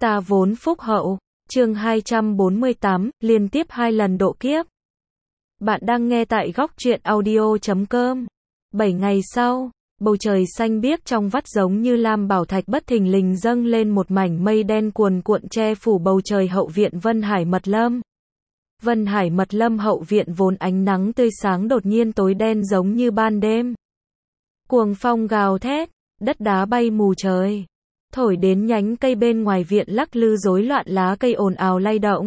Ta vốn phúc hậu. Chương 248, liên tiếp 2 lần độ kiếp. Bạn đang nghe tại góc truyện audio.com. 7 ngày sau, bầu trời xanh biếc trong vắt giống như lam bảo thạch bất thình lình dâng lên một mảnh mây đen cuồn cuộn che phủ bầu trời hậu viện Vân Hải Mật Lâm. Vân Hải Mật Lâm hậu viện vốn ánh nắng tươi sáng đột nhiên tối đen giống như ban đêm. Cuồng phong gào thét, đất đá bay mù trời. Thổi đến nhánh cây bên ngoài viện lắc lư rối loạn, lá cây ồn ào lay động.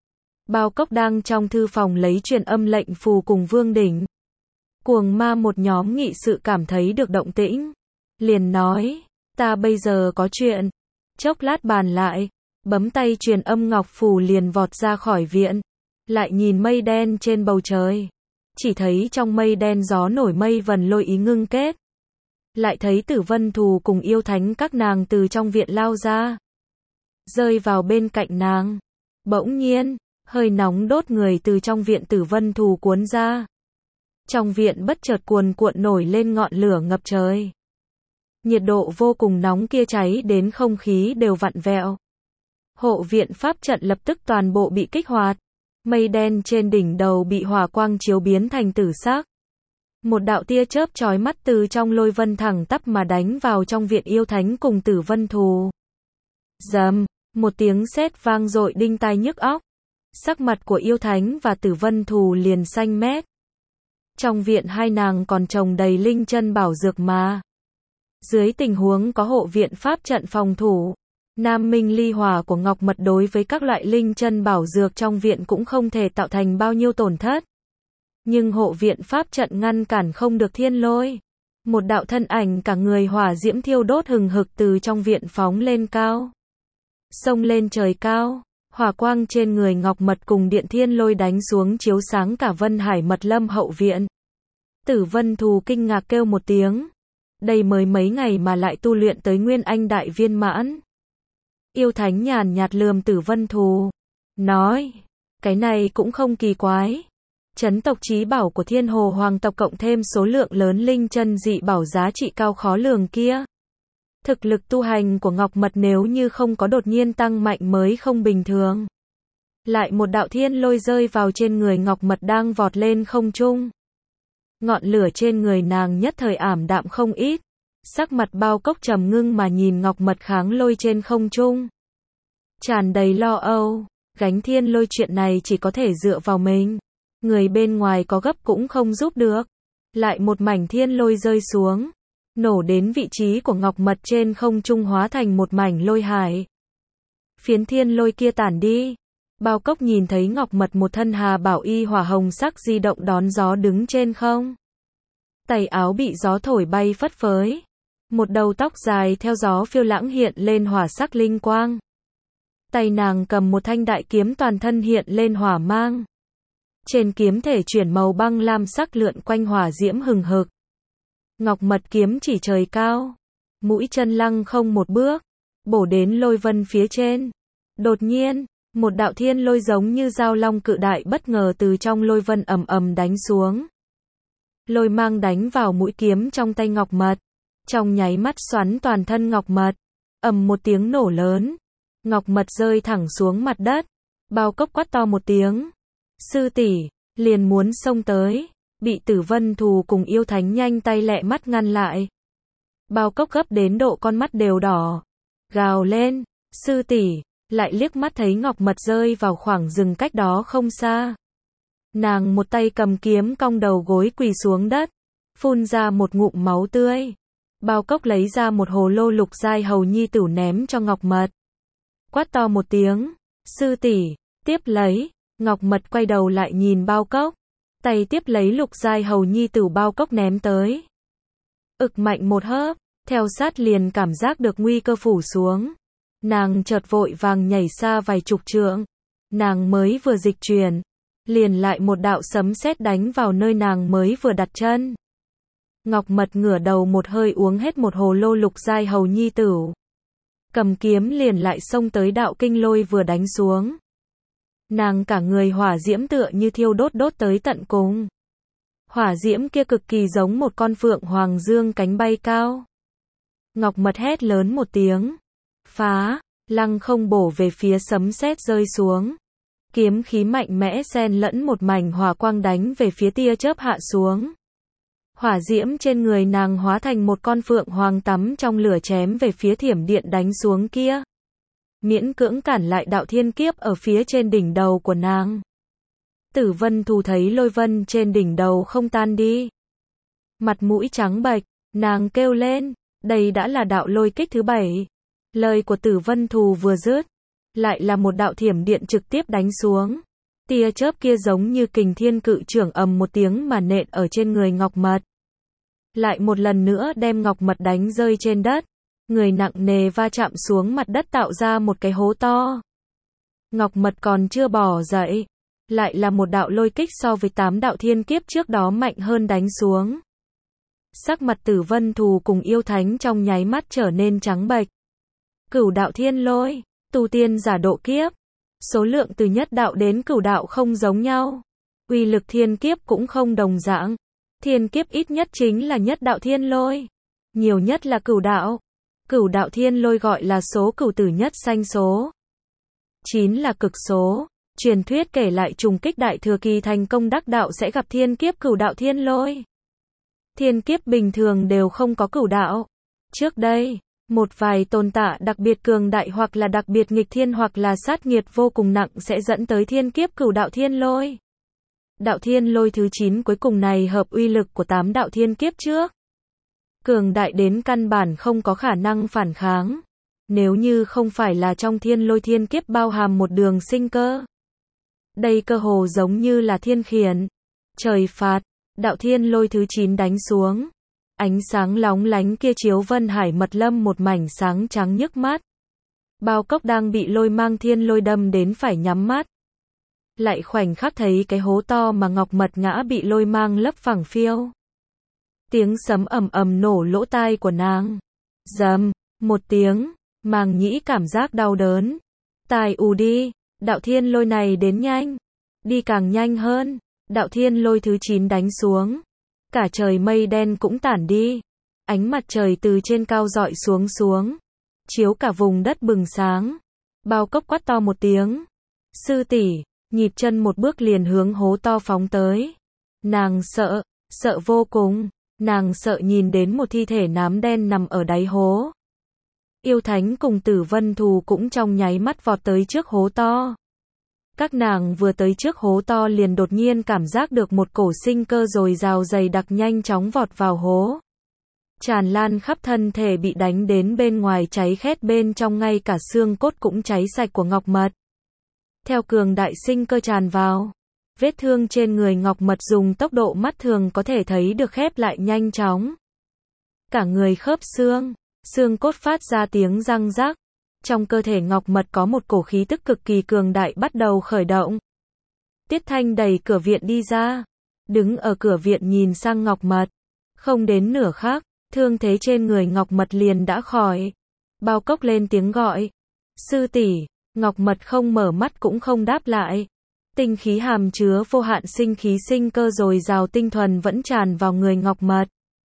Bao Cốc đang trong thư phòng lấy truyền âm lệnh phù cùng Vương Đỉnh. Cuồng ma một nhóm nghị sự cảm thấy được động tĩnh. Liền nói, ta bây giờ có chuyện. Chốc lát bàn lại, bấm tay truyền âm ngọc phù liền vọt ra khỏi viện. Lại nhìn mây đen trên bầu trời. Chỉ thấy trong mây đen gió nổi mây vần lôi ý ngưng kết. Lại thấy Tử Vân Thù cùng yêu thánh các nàng từ trong viện lao ra. Rơi vào bên cạnh nàng. Bỗng nhiên, hơi nóng đốt người từ trong viện Tử Vân Thù cuốn ra. Trong viện bất chợt cuồn cuộn nổi lên ngọn lửa ngập trời. Nhiệt độ vô cùng nóng kia cháy đến không khí đều vặn vẹo. Hộ viện pháp trận lập tức toàn bộ bị kích hoạt. Mây đen trên đỉnh đầu bị hỏa quang chiếu biến thành tử sắc. Một đạo tia chớp chói mắt từ trong lôi vân thẳng tắp mà đánh vào trong viện yêu thánh cùng Tử Vân Thù. Rầm, một tiếng sét vang dội đinh tai nhức óc. Sắc mặt của yêu thánh và Tử Vân Thù liền xanh mét. Trong viện hai nàng còn trồng đầy linh chân bảo dược mà. Dưới tình huống có hộ viện pháp trận phòng thủ, Nam Minh ly hỏa của Ngọc Mật đối với các loại linh chân bảo dược trong viện cũng không thể tạo thành bao nhiêu tổn thất. Nhưng hộ viện pháp trận ngăn cản không được thiên lôi. Một đạo thân ảnh cả người hỏa diễm thiêu đốt hừng hực từ trong viện phóng lên cao. Xông lên trời cao, hỏa quang trên người Ngọc Mật cùng điện thiên lôi đánh xuống chiếu sáng cả Vân Hải Mật Lâm hậu viện. Tử Vân Thù kinh ngạc kêu một tiếng. Đây mới mấy ngày mà lại tu luyện tới Nguyên Anh đại viên mãn. Yêu thánh nhàn nhạt lườm Tử Vân Thù. Nói, cái này cũng không kỳ quái. Chấn tộc chí bảo của Thiên Hồ Hoàng tộc cộng thêm số lượng lớn linh chân dị bảo giá trị cao khó lường kia. Thực lực tu hành của Ngọc Mật nếu như không có đột nhiên tăng mạnh mới không bình thường. Lại một đạo thiên lôi rơi vào trên người Ngọc Mật đang vọt lên không trung. Ngọn lửa trên người nàng nhất thời ảm đạm không ít. Sắc mặt Bao Cốc trầm ngưng mà nhìn Ngọc Mật kháng lôi trên không trung. Tràn đầy lo âu, gánh thiên lôi chuyện này chỉ có thể dựa vào mình. Người bên ngoài có gấp cũng không giúp được. Lại một mảnh thiên lôi rơi xuống. Nổ đến vị trí của Ngọc Mật trên không trung hóa thành một mảnh lôi hải. Phiến thiên lôi kia tản đi. Bao Cốc nhìn thấy Ngọc Mật một thân hà bảo y hỏa hồng sắc di động đón gió đứng trên không. Tay áo bị gió thổi bay phất phới. Một đầu tóc dài theo gió phiêu lãng hiện lên hỏa sắc linh quang. Tay nàng cầm một thanh đại kiếm toàn thân hiện lên hỏa mang. Trên kiếm thể chuyển màu băng lam sắc lượn quanh hỏa diễm hừng hực. Ngọc Mật kiếm chỉ trời cao. Mũi chân lăng không một bước. Bổ đến lôi vân phía trên. Đột nhiên, một đạo thiên lôi giống như dao long cự đại bất ngờ từ trong lôi vân ầm ầm đánh xuống. Lôi mang đánh vào mũi kiếm trong tay Ngọc Mật. Trong nháy mắt xoắn toàn thân Ngọc Mật. Ầm một tiếng nổ lớn. Ngọc Mật rơi thẳng xuống mặt đất. Bao Cốc quát to một tiếng. Sư tỷ, liền muốn xông tới. Bị Tử Vân Thù cùng yêu thánh nhanh tay lẹ mắt ngăn lại. Bao Cốc gấp đến độ con mắt đều đỏ. Gào lên, sư tỷ, lại liếc mắt thấy Ngọc Mật rơi vào khoảng rừng cách đó không xa. Nàng một tay cầm kiếm cong đầu gối quỳ xuống đất. Phun ra một ngụm máu tươi. Bao Cốc lấy ra một hồ lô lục giai hầu nhi tử ném cho Ngọc Mật. Quát to một tiếng, sư tỷ, tiếp lấy. Ngọc Mật quay đầu lại nhìn Bao Cốc. Tay tiếp lấy lục giai hầu nhi tử Bao Cốc ném tới. Ực mạnh một hớp, theo sát liền cảm giác được nguy cơ phủ xuống. Nàng chợt vội vàng nhảy xa vài chục trượng. Nàng mới vừa dịch chuyển, liền lại một đạo sấm sét đánh vào nơi nàng mới vừa đặt chân. Ngọc Mật ngửa đầu một hơi uống hết một hồ lô lục giai hầu nhi tử. Cầm kiếm liền lại xông tới đạo kinh lôi vừa đánh xuống. Nàng cả người hỏa diễm tựa như thiêu đốt tới tận cùng. Hỏa diễm kia cực kỳ giống một con phượng hoàng dương cánh bay cao. Ngọc Mật hét lớn một tiếng. Phá, lăng không bổ về phía sấm sét rơi xuống. Kiếm khí mạnh mẽ xen lẫn một mảnh hỏa quang đánh về phía tia chớp hạ xuống. Hỏa diễm trên người nàng hóa thành một con phượng hoàng tắm trong lửa chém về phía thiểm điện đánh xuống kia. Miễn cưỡng cản lại đạo thiên kiếp ở phía trên đỉnh đầu của nàng. Tử Vân Thù thấy lôi vân trên đỉnh đầu không tan đi. Mặt mũi trắng bệch, nàng kêu lên, đây đã là đạo lôi kích thứ 7. Lời của Tử Vân Thù vừa dứt, lại là một đạo thiểm điện trực tiếp đánh xuống. Tia chớp kia giống như kình thiên cự trưởng ầm một tiếng mà nện ở trên người Ngọc Mật. Lại một lần nữa đem Ngọc Mật đánh rơi trên đất. Người nặng nề va chạm xuống mặt đất tạo ra một cái hố to. Ngọc Mật còn chưa bò dậy. Lại là một đạo lôi kích so với 8 đạo thiên kiếp trước đó mạnh hơn đánh xuống. Sắc mặt Tử Vân Thù cùng yêu thánh trong nháy mắt trở nên trắng bệch. Cửu đạo thiên lôi, tu tiên giả độ kiếp. Số lượng từ nhất đạo đến cửu đạo không giống nhau. Uy lực thiên kiếp cũng không đồng dạng. Thiên kiếp ít nhất chính là nhất đạo thiên lôi. Nhiều nhất là cửu đạo. Cửu đạo thiên lôi gọi là số cửu tử nhất sanh số. 9 là cực số. Truyền thuyết kể lại trùng kích đại thừa kỳ thành công đắc đạo sẽ gặp thiên kiếp cửu đạo thiên lôi. Thiên kiếp bình thường đều không có cửu đạo. Trước đây, một vài tồn tại đặc biệt cường đại hoặc là đặc biệt nghịch thiên hoặc là sát nghiệt vô cùng nặng sẽ dẫn tới thiên kiếp cửu đạo thiên lôi. Đạo thiên lôi thứ 9 cuối cùng này hợp uy lực của 8 đạo thiên kiếp trước. Cường đại đến căn bản không có khả năng phản kháng. Nếu như không phải là trong thiên lôi thiên kiếp bao hàm một đường sinh cơ. Đây cơ hồ giống như là thiên khiển. Trời phạt, đạo thiên lôi thứ 9 đánh xuống. Ánh sáng lóng lánh kia chiếu Vân Hải Mật Lâm một mảnh sáng trắng nhức mắt. Bao cốc đang bị lôi mang thiên lôi đâm đến phải nhắm mắt. Lại khoảnh khắc thấy cái hố to mà Ngọc Mật ngã bị lôi mang lấp phẳng phiêu. Tiếng sấm ầm ầm nổ lỗ tai của nàng. Rầm, một tiếng, màng nhĩ cảm giác đau đớn. Tai ù đi, đạo thiên lôi này đến nhanh. Đi càng nhanh hơn, đạo thiên lôi thứ 9 đánh xuống. Cả trời mây đen cũng tản đi. Ánh mặt trời từ trên cao rọi xuống. Chiếu cả vùng đất bừng sáng. Bao cốc quát to một tiếng. Sư tỷ, nhịp chân một bước liền hướng hố to phóng tới. Nàng sợ vô cùng. Nàng sợ nhìn đến một thi thể nám đen nằm ở đáy hố. Yêu thánh cùng Tử Vân Thù cũng trong nháy mắt vọt tới trước hố to. Các nàng vừa tới trước hố to liền đột nhiên cảm giác được một cổ sinh cơ dồi dào dày đặc nhanh chóng vọt vào hố. Tràn lan khắp thân thể bị đánh đến bên ngoài cháy khét bên trong ngay cả xương cốt cũng cháy sạch của Ngọc Mật. Theo cường đại sinh cơ tràn vào. Vết thương trên người Ngọc Mật dùng tốc độ mắt thường có thể thấy được khép lại nhanh chóng. Cả người khớp xương cốt phát ra tiếng răng rắc. Trong cơ thể Ngọc Mật có một cổ khí tức cực kỳ cường đại bắt đầu khởi động. Tiết Thanh đẩy cửa viện đi ra. Đứng ở cửa viện nhìn sang Ngọc Mật. Không đến nửa khắc, thương thế trên người Ngọc Mật liền đã khỏi. Bao cốc lên tiếng gọi. Sư tỷ, Ngọc Mật không mở mắt cũng không đáp lại. Tinh khí hàm chứa vô hạn sinh khí sinh cơ dồi dào tinh thuần vẫn tràn vào người Ngọc Mật.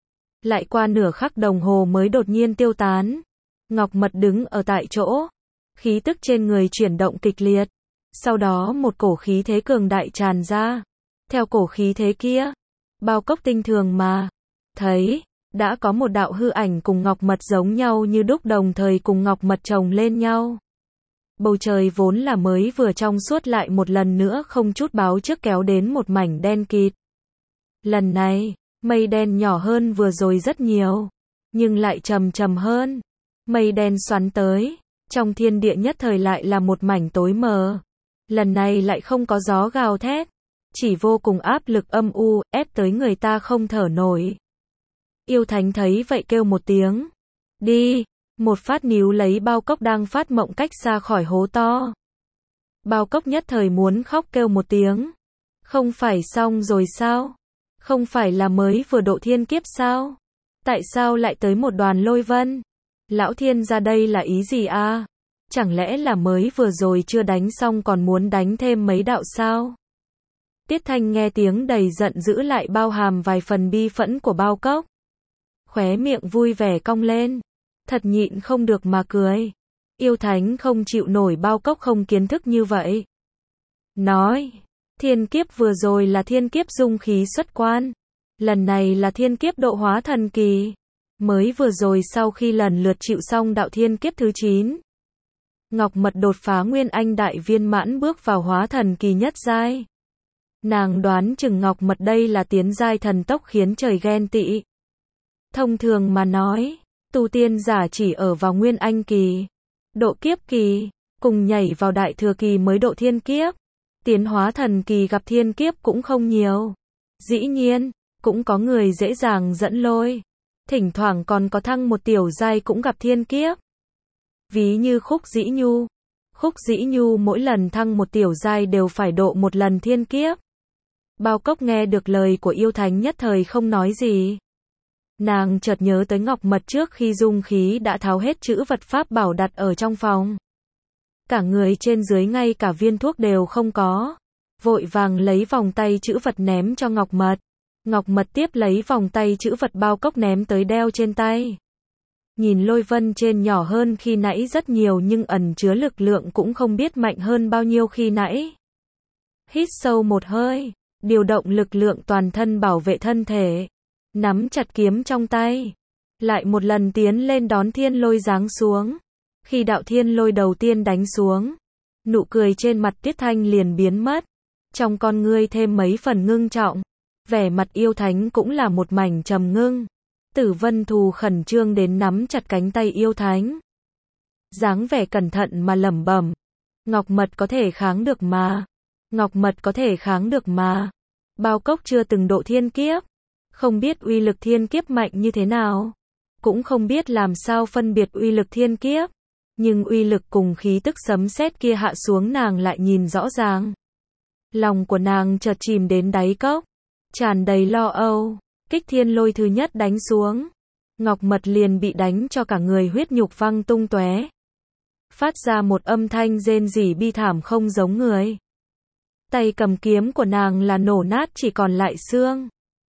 Lại qua nửa khắc đồng hồ mới đột nhiên tiêu tán. Ngọc Mật đứng ở tại chỗ. Khí tức trên người chuyển động kịch liệt. Sau đó một cổ khí thế cường đại tràn ra. Theo cổ khí thế kia, Bao Cốc tinh thường mà thấy, đã có một đạo hư ảnh cùng Ngọc Mật giống nhau như đúc đồng thời cùng Ngọc Mật chồng lên nhau. Bầu trời vốn là mới vừa trong suốt lại một lần nữa không chút báo trước kéo đến một mảnh đen kịt. Lần này, mây đen nhỏ hơn vừa rồi rất nhiều, nhưng lại trầm hơn. Mây đen xoắn tới, trong thiên địa nhất thời lại là một mảnh tối mờ. Lần này lại không có gió gào thét, chỉ vô cùng áp lực âm u, ép tới người ta không thở nổi. Yêu Thánh thấy vậy kêu một tiếng. Đi, một phát níu lấy Bao Cốc đang phát mộng cách xa khỏi hố to. Bao Cốc nhất thời muốn khóc kêu một tiếng. Không phải xong rồi sao? Không phải là mới vừa độ thiên kiếp sao? Tại sao lại tới một đoàn lôi vân? Lão thiên ra đây là ý gì à? Chẳng lẽ là mới vừa rồi chưa đánh xong còn muốn đánh thêm mấy đạo sao? Tiết Thanh nghe tiếng đầy giận dữ lại bao hàm vài phần bi phẫn của Bao Cốc. Khóe miệng vui vẻ cong lên. Thật nhịn không được mà cười. Yêu Thánh không chịu nổi Bao Cốc không kiến thức như vậy. Nói, thiên kiếp vừa rồi là thiên kiếp dung khí xuất quan. Lần này là thiên kiếp độ hóa thần kỳ. Mới vừa rồi sau khi lần lượt chịu xong đạo thiên kiếp thứ 9. Ngọc Mật đột phá Nguyên Anh đại viên mãn bước vào hóa thần kỳ nhất giai. Nàng đoán chừng Ngọc Mật đây là tiến giai thần tốc khiến trời ghen tị. Thông thường mà nói, tu tiên giả chỉ ở vào Nguyên Anh kỳ, độ kiếp kỳ, cùng nhảy vào đại thừa kỳ mới độ thiên kiếp. Tiến hóa thần kỳ gặp thiên kiếp cũng không nhiều. Dĩ nhiên, cũng có người dễ dàng dẫn lôi. Thỉnh thoảng còn có thăng một tiểu giai cũng gặp thiên kiếp. Ví như Khúc Dĩ Nhu. Khúc Dĩ Nhu mỗi lần thăng một tiểu giai đều phải độ một lần thiên kiếp. Bao Cốc nghe được lời của yêu thánh nhất thời không nói gì. Nàng chợt nhớ tới Ngọc Mật trước khi dung khí đã tháo hết chữ vật pháp bảo đặt ở trong phòng. Cả người trên dưới ngay cả viên thuốc đều không có. Vội vàng lấy vòng tay chữ vật ném cho Ngọc Mật. Ngọc Mật tiếp lấy vòng tay chữ vật Bao Cốc ném tới đeo trên tay. Nhìn lôi vân trên nhỏ hơn khi nãy rất nhiều nhưng ẩn chứa lực lượng cũng không biết mạnh hơn bao nhiêu khi nãy. Hít sâu một hơi, điều động lực lượng toàn thân bảo vệ thân thể. Nắm chặt kiếm trong tay. Lại một lần tiến lên đón thiên lôi giáng xuống. Khi đạo thiên lôi đầu tiên đánh xuống, nụ cười trên mặt Tiết Thanh liền biến mất. Trong con ngươi thêm mấy phần ngưng trọng. Vẻ mặt yêu thánh cũng là một mảnh trầm ngưng. Tử Vân Thù khẩn trương đến nắm chặt cánh tay yêu thánh. Dáng vẻ cẩn thận mà lẩm bẩm. Ngọc Mật có thể kháng được mà. Ngọc Mật có thể kháng được mà. Bao Cốc chưa từng độ thiên kiếp. Không biết uy lực thiên kiếp mạnh như thế nào. Cũng không biết làm sao phân biệt uy lực thiên kiếp. Nhưng uy lực cùng khí tức sấm sét kia hạ xuống nàng lại nhìn rõ ràng. Lòng của nàng chợt chìm đến đáy cốc. Tràn đầy lo âu. Kích thiên lôi thứ nhất đánh xuống. Ngọc Mật liền bị đánh cho cả người huyết nhục văng tung tóe. Phát ra một âm thanh rên rỉ bi thảm không giống người. Tay cầm kiếm của nàng là nổ nát chỉ còn lại xương.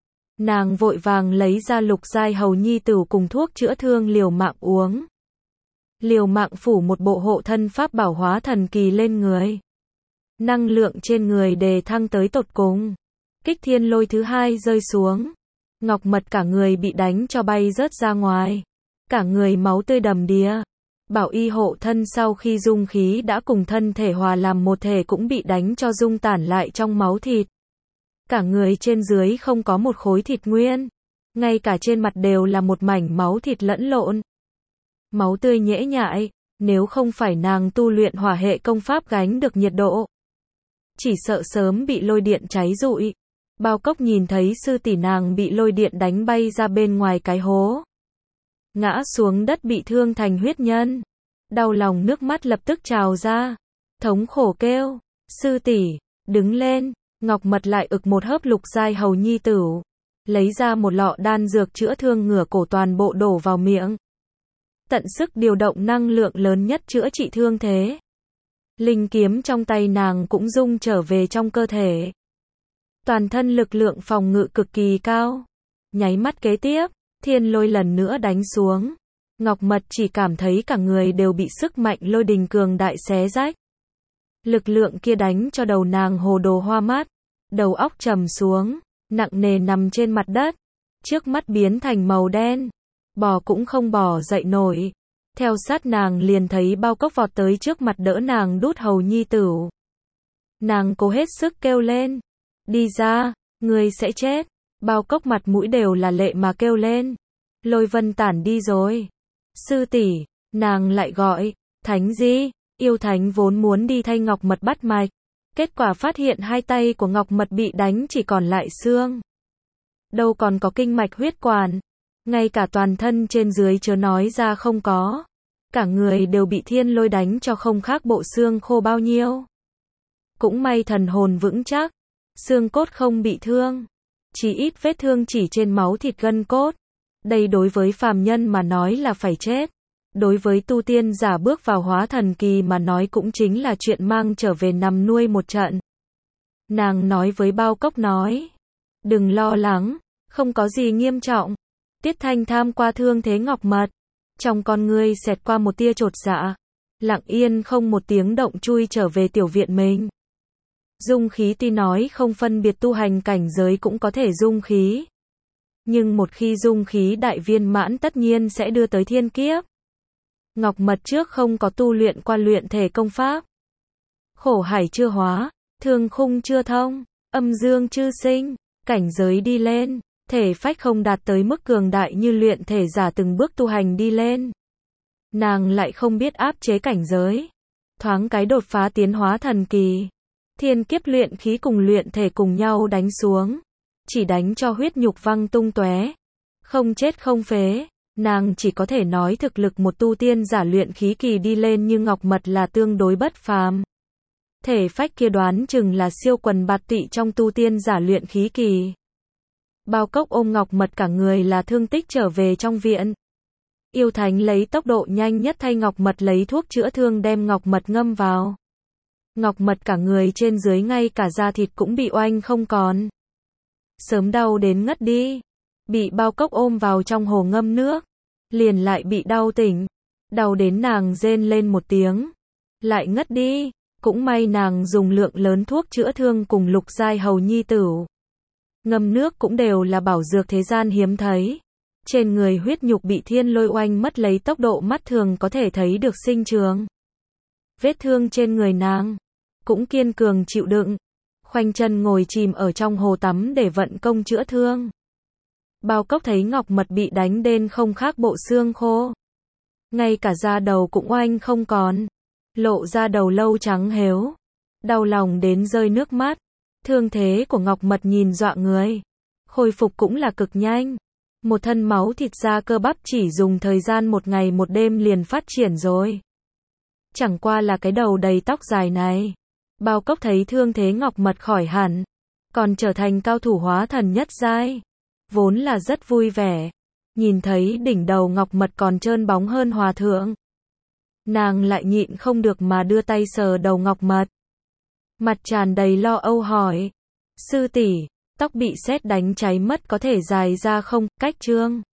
Nàng vội vàng lấy ra lục giai hầu nhi tửu cùng thuốc chữa thương liều mạng uống. Liều mạng phủ một bộ hộ thân pháp bảo hóa thần kỳ lên người. Năng lượng trên người đề thăng tới tột cùng. Kích thiên lôi thứ hai rơi xuống. Ngọc Mật cả người bị đánh cho bay rớt ra ngoài. Cả người máu tươi đầm đìa. Bảo y hộ thân sau khi dung khí đã cùng thân thể hòa làm một thể cũng bị đánh cho dung tản lại trong máu thịt. Cả người trên dưới không có một khối thịt nguyên. Ngay cả trên mặt đều là một mảnh máu thịt lẫn lộn. Máu tươi nhễ nhại, nếu không phải nàng tu luyện hỏa hệ công pháp gánh được nhiệt độ. Chỉ sợ sớm bị lôi điện cháy rụi. Bao Cốc nhìn thấy sư tỷ nàng bị lôi điện đánh bay ra bên ngoài cái hố. Ngã xuống đất bị thương thành huyết nhân. Đau lòng nước mắt lập tức trào ra. Thống khổ kêu, sư tỷ, đứng lên. Ngọc Mật lại ực một hớp lục giai hầu nhi tửu. Lấy ra một lọ đan dược chữa thương ngửa cổ toàn bộ đổ vào miệng. Tận sức điều động năng lượng lớn nhất chữa trị thương thế. Linh kiếm trong tay nàng cũng rung trở về trong cơ thể. Toàn thân lực lượng phòng ngự cực kỳ cao. Nháy mắt kế tiếp, thiên lôi lần nữa đánh xuống. Ngọc Mật chỉ cảm thấy cả người đều bị sức mạnh lôi đình cường đại xé rách. Lực lượng kia đánh cho đầu nàng hồ đồ hoa mắt. Đầu óc trầm xuống, nặng nề nằm trên mặt đất. Trước mắt biến thành màu đen. Bò cũng không bò dậy nổi. Theo sát nàng liền thấy Bao Cốc vọt tới trước mặt đỡ nàng đút hầu nhi tửu. Nàng cố hết sức kêu lên. Đi ra, ngươi sẽ chết. Bao Cốc mặt mũi đều là lệ mà kêu lên. Lôi vân tản đi rồi. Sư tỷ, nàng lại gọi. Thánh Di, yêu thánh vốn muốn đi thay Ngọc Mật bắt mạch. Kết quả phát hiện hai tay của Ngọc Mật bị đánh chỉ còn lại xương. Đâu còn có kinh mạch huyết quản. Ngay cả toàn thân trên dưới chớ nói ra không có. Cả người đều bị thiên lôi đánh cho không khác bộ xương khô bao nhiêu. Cũng may thần hồn vững chắc. Xương cốt không bị thương. Chỉ ít vết thương chỉ trên máu thịt gân cốt. Đây đối với phàm nhân mà nói là phải chết. Đối với tu tiên giả bước vào hóa thần kỳ mà nói cũng chính là chuyện mang trở về nằm nuôi một trận. Nàng nói với Bao Cốc nói. Đừng lo lắng, không có gì nghiêm trọng. Tiết Thanh tham qua thương thế Ngọc Mật. Trong con ngươi xẹt qua một tia chột dạ. lặng yên không một tiếng động chui trở về tiểu viện mình. Dung khí tuy nói không phân biệt tu hành cảnh giới cũng có thể dung khí. Nhưng một khi dung khí đại viên mãn tất nhiên sẽ đưa tới thiên kiếp. Ngọc Mật trước không có tu luyện qua luyện thể công pháp. Khổ hải chưa hóa, thương khung chưa thông, âm dương chưa sinh, cảnh giới đi lên, thể phách không đạt tới mức cường đại như luyện thể giả từng bước tu hành đi lên. Nàng lại không biết áp chế cảnh giới. Thoáng cái đột phá tiến hóa thần kỳ. Thiên kiếp luyện khí cùng luyện thể cùng nhau đánh xuống. Chỉ đánh cho huyết nhục văng tung tóe. Không chết không phế. Nàng chỉ có thể nói thực lực một tu tiên giả luyện khí kỳ đi lên như Ngọc Mật là tương đối bất phàm. Thể phách kia đoán chừng là siêu quần bạt tụy trong tu tiên giả luyện khí kỳ. Bao Cốc ôm Ngọc Mật cả người là thương tích trở về trong viện. Yêu Thánh lấy tốc độ nhanh nhất thay Ngọc Mật lấy thuốc chữa thương đem Ngọc Mật ngâm vào. Ngọc Mật cả người trên dưới ngay cả da thịt cũng bị oanh không còn. Sớm đau đến ngất đi. Bị Bao Cốc ôm vào trong hồ ngâm nước. Liền lại bị đau tỉnh. Đau đến nàng rên lên một tiếng. Lại ngất đi. Cũng may nàng dùng lượng lớn thuốc chữa thương cùng Lục Giai hầu nhi tửu. Ngâm nước cũng đều là bảo dược thế gian hiếm thấy. Trên người huyết nhục bị thiên lôi oanh mất lấy tốc độ mắt thường có thể thấy được sinh trường. Vết thương trên người nàng cũng kiên cường chịu đựng. Khoanh chân ngồi chìm ở trong hồ tắm để vận công chữa thương. Bao Cốc thấy Ngọc Mật bị đánh đến không khác bộ xương khô. Ngay cả da đầu cũng oanh không còn. Lộ ra đầu lâu trắng hếu. Đau lòng đến rơi nước mắt. Thương thế của Ngọc Mật nhìn dọa người. Khôi phục cũng là cực nhanh. Một thân máu thịt da cơ bắp chỉ dùng thời gian một ngày một đêm liền phát triển rồi. Chẳng qua là cái đầu đầy tóc dài này. Bao Cốc thấy thương thế Ngọc Mật khỏi hẳn. Còn trở thành cao thủ hóa thần nhất giai. Vốn là rất vui vẻ. Nhìn thấy đỉnh đầu Ngọc Mật còn trơn bóng hơn hòa thượng. Nàng lại nhịn không được mà đưa tay sờ đầu Ngọc Mật. Mặt tràn đầy lo âu hỏi. Sư tỷ, tóc bị sét đánh cháy mất có thể dài ra không? Cách trương.